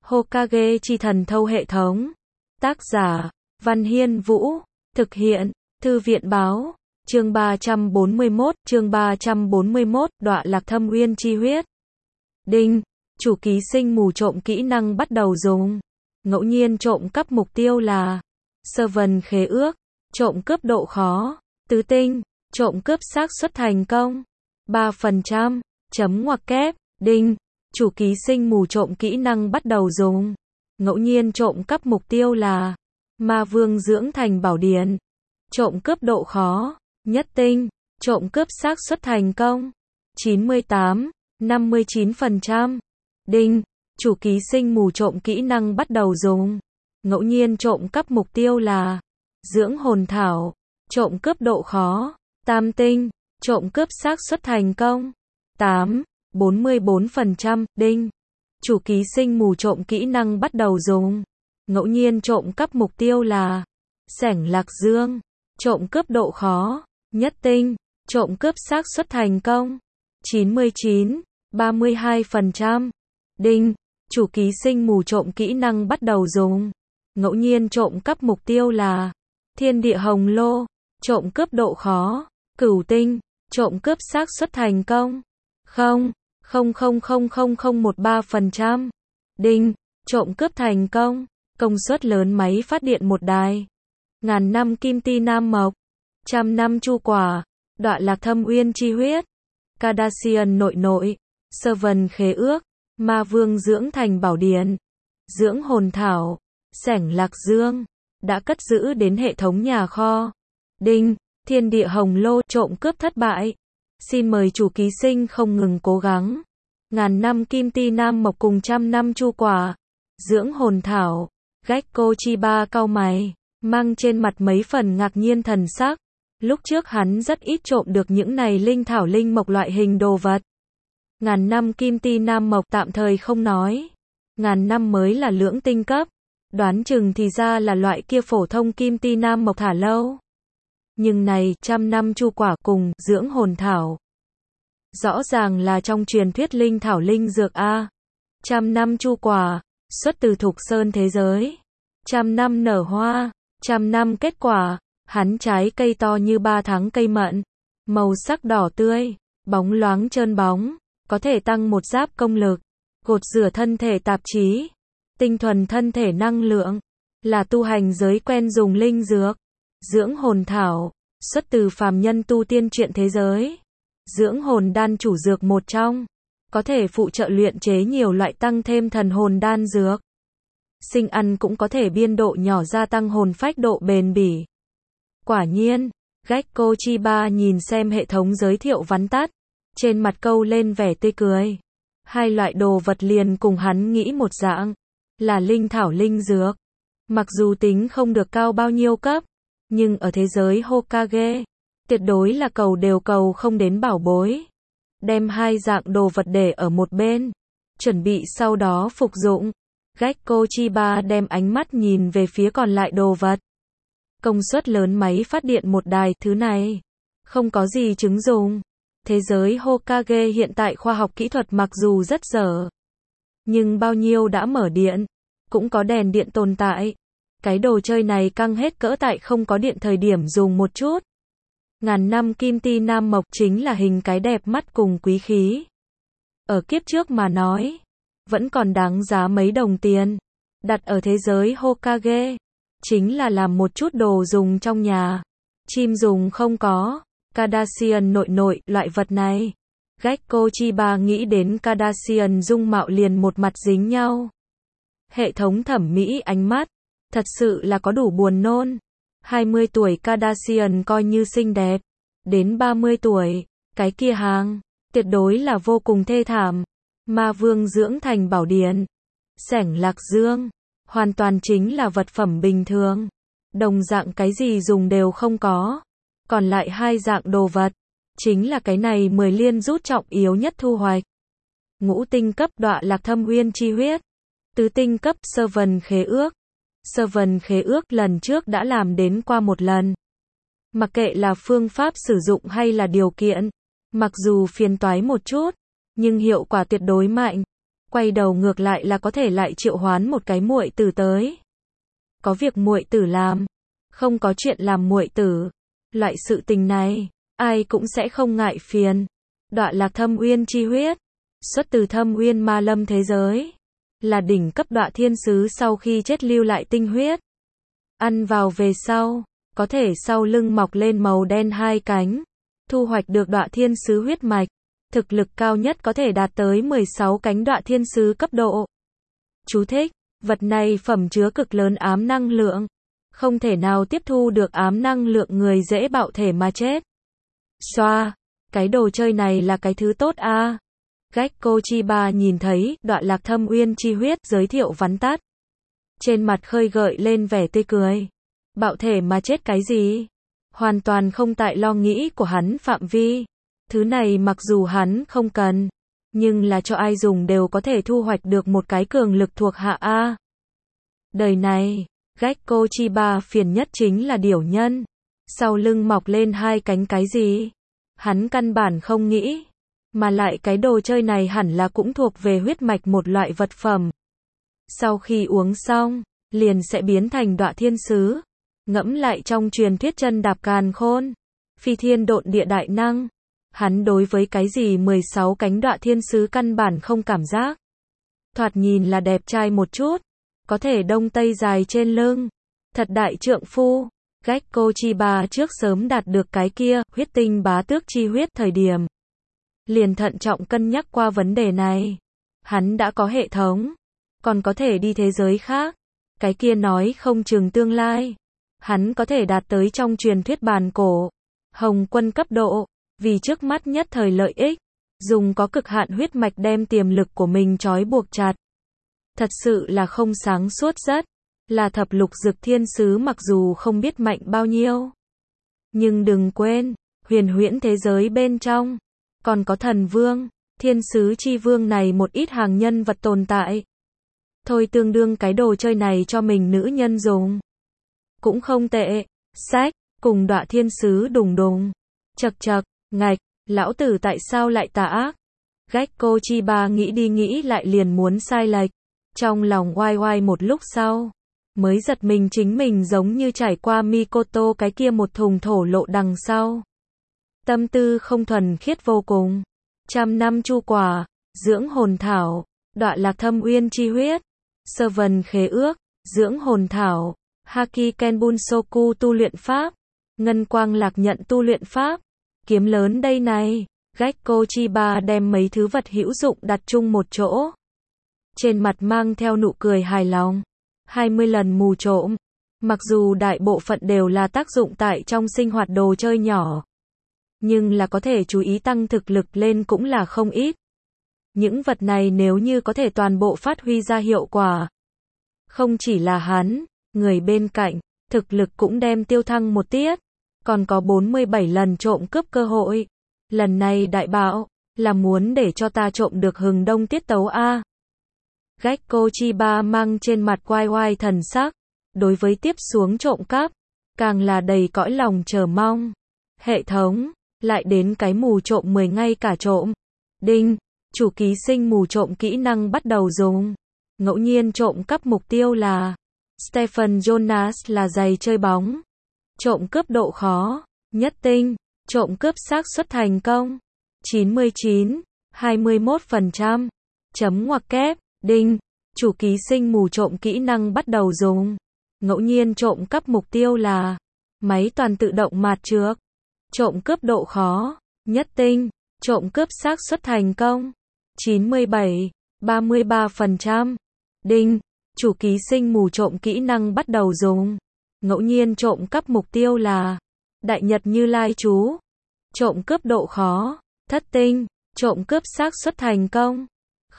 Hokage chi thần thâu hệ thống. Tác giả, Văn Hiên Vũ. Thực hiện, Thư viện Báo. Chương 341, Đọa lạc thâm uyên chi huyết. Đinh, chủ ký sinh mù trộm kỹ năng bắt đầu dùng. Ngẫu nhiên trộm cắp mục tiêu là Servant khế ước, trộm cướp độ khó, tứ tinh, trộm cướp xác suất thành công 3%, chấm ngoặc kép. Đinh, chủ ký sinh mù trộm kỹ năng bắt đầu dùng. Ngẫu nhiên trộm cắp mục tiêu là Ma Vương dưỡng thành bảo điện, trộm cướp độ khó, nhất tinh, trộm cướp xác suất thành công 98, 59%. Đinh, chủ ký sinh mù trộm kỹ năng bắt đầu dùng. Ngẫu nhiên trộm cắp mục tiêu là dưỡng hồn thảo, trộm cướp độ khó, tam tinh, trộm cướp xác suất thành công 8, 44%. Đinh, chủ ký sinh mù trộm kỹ năng bắt đầu dùng. Ngẫu nhiên trộm cắp mục tiêu là Sẻng Lạc Dương, trộm cướp độ khó, nhất tinh, trộm cướp xác suất thành công 99, 32%. Đinh, chủ ký sinh mù trộm kỹ năng bắt đầu dùng. Ngẫu nhiên trộm cắp mục tiêu là Thiên Địa Hồng Lô, trộm cướp độ khó, cửu tinh, trộm cướp xác suất thành công 0,0000013%. Đinh, trộm cướp thành công, công suất lớn máy phát điện một đài, 1000 năm kim ti nam mộc, 100 năm chu quả, đọa lạc thâm uyên chi huyết, Cardassian nội, Servant khế ước, Ma Vương dưỡng thành bảo điện, dưỡng hồn thảo, Sẻng Lạc Dương, đã cất giữ đến hệ thống nhà kho. Đinh, Thiên Địa Hồng Lô, trộm cướp thất bại. Xin mời chủ ký sinh không ngừng cố gắng. 1000 năm kim ti nam mộc cùng 100 năm chu quả, dưỡng hồn thảo. Gekko Chiba cau mày, mang trên mặt mấy phần ngạc nhiên thần sắc. Lúc trước hắn rất ít trộm được những này linh thảo linh mộc loại hình đồ vật. 1000 năm kim ti nam mộc tạm thời không nói. 1000 năm mới là lưỡng tinh cấp. Đoán chừng thì ra là loại kia phổ thông kim ti nam mộc thả lâu. Nhưng này, 100 năm chu quả cùng dưỡng hồn thảo. Rõ ràng là trong truyền thuyết linh thảo linh dược A. 100 năm chu quả, xuất từ Thục Sơn thế giới. 100 năm nở hoa, 100 năm kết quả, hắn trái cây to như 3 tháng cây mận. Màu sắc đỏ tươi, bóng loáng trơn bóng, có thể tăng một giáp công lực, gột rửa thân thể tạp chí, tinh thuần thân thể năng lượng, là tu hành giới quen dùng linh dược. Dưỡng hồn thảo, xuất từ phàm nhân tu tiên truyện thế giới. Dưỡng hồn đan chủ dược một trong, có thể phụ trợ luyện chế nhiều loại tăng thêm thần hồn đan dược. Sinh ăn cũng có thể biên độ nhỏ gia tăng hồn phách độ bền bỉ. Quả nhiên, Gekko Chiba nhìn xem hệ thống giới thiệu vắn tắt, trên mặt câu lên vẻ tươi cười. Hai loại đồ vật liền cùng hắn nghĩ một dạng, là linh thảo linh dược. Mặc dù tính không được cao bao nhiêu cấp, nhưng ở thế giới Hokage, tuyệt đối là cầu đều cầu không đến bảo bối. Đem hai dạng đồ vật để ở một bên, chuẩn bị sau đó phục dụng. Gekko Chiba đem ánh mắt nhìn về phía còn lại đồ vật. Công suất lớn máy phát điện một đài, thứ này không có gì chứng dùng. Thế giới Hokage hiện tại khoa học kỹ thuật mặc dù rất dở, nhưng bao nhiêu đã mở điện, cũng có đèn điện tồn tại. Cái đồ chơi này căng hết cỡ tại không có điện thời điểm dùng một chút. 1000 năm kim ti nam mộc chính là hình cái đẹp mắt cùng quý khí. Ở kiếp trước mà nói, vẫn còn đáng giá mấy đồng tiền. Đặt ở thế giới Hokage, chính là làm một chút đồ dùng trong nhà. Chim dùng không có. Cardassian nội, loại vật này. Gekko Chiba nghĩ đến Cardassian dung mạo liền một mặt dính nhau. Hệ thống thẩm mỹ ánh mắt, thật sự là có đủ buồn nôn. 20 tuổi Cardassian coi như xinh đẹp. Đến 30 tuổi, cái kia hàng, tuyệt đối là vô cùng thê thảm. Ma Vương dưỡng thành bảo điện, Sẻng Lạc Dương, hoàn toàn chính là vật phẩm bình thường. Đồng dạng cái gì dùng đều không có. Còn lại hai dạng đồ vật, chính là cái này 10 liên rút trọng yếu nhất thu hoạch. Ngũ tinh cấp đọa lạc thâm uyên chi huyết. Tứ tinh cấp Servant khế ước. Servant khế ước lần trước đã làm đến qua một lần. Mặc kệ là phương pháp sử dụng hay là điều kiện, mặc dù phiền toái một chút, nhưng hiệu quả tuyệt đối mạnh. Quay đầu ngược lại là có thể lại triệu hoán một cái muội tử tới. Có việc muội tử làm, không có chuyện làm muội tử. Loại sự tình này, ai cũng sẽ không ngại phiền. Đọa lạc thâm uyên chi huyết, xuất từ thâm uyên ma lâm thế giới, là đỉnh cấp đọa thiên sứ sau khi chết lưu lại tinh huyết. Ăn vào về sau, có thể sau lưng mọc lên màu đen hai cánh, thu hoạch được đọa thiên sứ huyết mạch. Thực lực cao nhất có thể đạt tới 16 cánh đọa thiên sứ cấp độ. Chú thích, vật này phẩm chứa cực lớn ám năng lượng. Không thể nào tiếp thu được ám năng lượng người dễ bạo thể mà chết. Xoa, cái đồ chơi này là cái thứ tốt a. Gekko Chiba nhìn thấy đọa lạc thâm uyên chi huyết giới thiệu vắn tắt. Trên mặt khơi gợi lên vẻ tươi cười. Bạo thể mà chết cái gì? Hoàn toàn không tại lo nghĩ của hắn phạm vi. Thứ này mặc dù hắn không cần, nhưng là cho ai dùng đều có thể thu hoạch được một cái cường lực thuộc hạ A. Đời này, Gekko Chiba phiền nhất chính là điểu nhân. Sau lưng mọc lên hai cánh cái gì? Hắn căn bản không nghĩ. Mà lại cái đồ chơi này hẳn là cũng thuộc về huyết mạch một loại vật phẩm. Sau khi uống xong, liền sẽ biến thành đọa thiên sứ. Ngẫm lại trong truyền thuyết chân đạp càn khôn, phi thiên độn địa đại năng. Hắn đối với cái gì 16 cánh đọa thiên sứ căn bản không cảm giác. Thoạt nhìn là đẹp trai một chút, có thể đông tây dài trên lưng. Thật đại trượng phu. Gekko Chiba trước sớm đạt được cái kia, huyết tinh bá tước chi huyết thời điểm. Liền thận trọng cân nhắc qua vấn đề này. Hắn đã có hệ thống, còn có thể đi thế giới khác. Cái kia nói không chừng tương lai. Hắn có thể đạt tới trong truyền thuyết bàn cổ. Hồng quân cấp độ. Vì trước mắt nhất thời lợi ích, dùng có cực hạn huyết mạch đem tiềm lực của mình trói buộc chặt. Thật sự là không sáng suốt rất. Là thập lục dực thiên sứ mặc dù không biết mạnh bao nhiêu. Nhưng đừng quên, huyền huyễn thế giới bên trong, còn có thần vương, thiên sứ chi vương này một ít hàng nhân vật tồn tại. Thôi tương đương cái đồ chơi này cho mình nữ nhân dùng. Cũng không tệ, sách, cùng đọa thiên sứ đùng đùng. Chật chật. Ngạch, lão tử tại sao lại tà ác? Gekko Chiba nghĩ đi nghĩ lại liền muốn sai lệch. Trong lòng oai oai một lúc sau, mới giật mình chính mình giống như trải qua Mikoto cái kia một thùng thổ lộ đằng sau. Tâm tư không thuần khiết vô cùng. 100 năm chu quả, dưỡng hồn thảo, đọa lạc thâm uyên chi huyết, sơ vần khế ước, dưỡng hồn thảo, Haki Kenbunsoku tu luyện pháp, ngân quang lạc nhận tu luyện pháp. Kiếm lớn đây này. Gekko Chiba đem mấy thứ vật hữu dụng đặt chung một chỗ. Trên mặt mang theo nụ cười hài lòng. 20 lần mù trộm. Mặc dù đại bộ phận đều là tác dụng tại trong sinh hoạt đồ chơi nhỏ. Nhưng là có thể chú ý tăng thực lực lên cũng là không ít. Những vật này nếu như có thể toàn bộ phát huy ra hiệu quả. Không chỉ là hắn, người bên cạnh, thực lực cũng đem tiêu thăng một tiết. Còn có 47 lần trộm cướp cơ hội. Lần này đại bạo, là muốn để cho ta trộm được hừng đông tiết tấu A. Gekko Chiba mang trên mặt oai oai thần sắc. Đối với tiếp xuống trộm cắp, càng là đầy cõi lòng chờ mong. Hệ thống, lại đến cái mù trộm 10 ngay cả trộm. Đinh, chủ ký sinh mù trộm kỹ năng bắt đầu dùng. Ngẫu nhiên trộm cắp mục tiêu là Stephen Jonas là giày chơi bóng. Trộm cướp độ khó, nhất tinh, trộm cướp xác suất thành công, 99, 21%, chấm ngoặc kép, đinh, chủ ký sinh mù trộm kỹ năng bắt đầu dùng. Ngẫu nhiên trộm cắp mục tiêu là máy toàn tự động mạt trược. Trộm cướp độ khó, nhất tinh, trộm cướp xác suất thành công, 97, 33%, đinh, chủ ký sinh mù trộm kỹ năng bắt đầu dùng. Ngẫu nhiên trộm cắp mục tiêu là Đại Nhật Như Lai chú. Trộm cướp độ khó, thất tinh, trộm cướp xác suất thành công,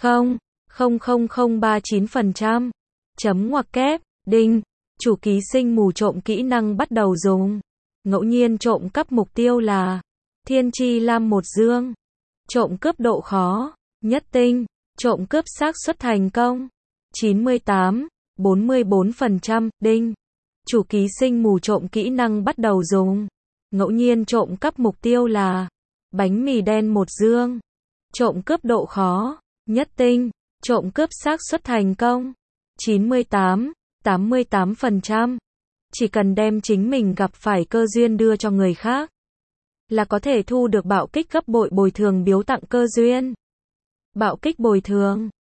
0,00039%. Chấm ngoặc kép, đinh, chủ ký sinh mù trộm kỹ năng bắt đầu dùng. Ngẫu nhiên trộm cắp mục tiêu là Thiên Chi Lam một dương. Trộm cướp độ khó, nhất tinh, trộm cướp xác suất thành công, 98, 44%, đinh. Chủ ký sinh mù trộm kỹ năng bắt đầu dùng. Ngẫu nhiên trộm cắp mục tiêu là bánh mì đen một dương. Trộm cướp độ khó, nhất tinh, Trộm cướp xác suất thành công 98-88%. Chỉ cần đem chính mình gặp phải cơ duyên đưa cho người khác là có thể thu được bạo kích gấp bội bồi thường biếu tặng cơ duyên. Bạo kích bồi thường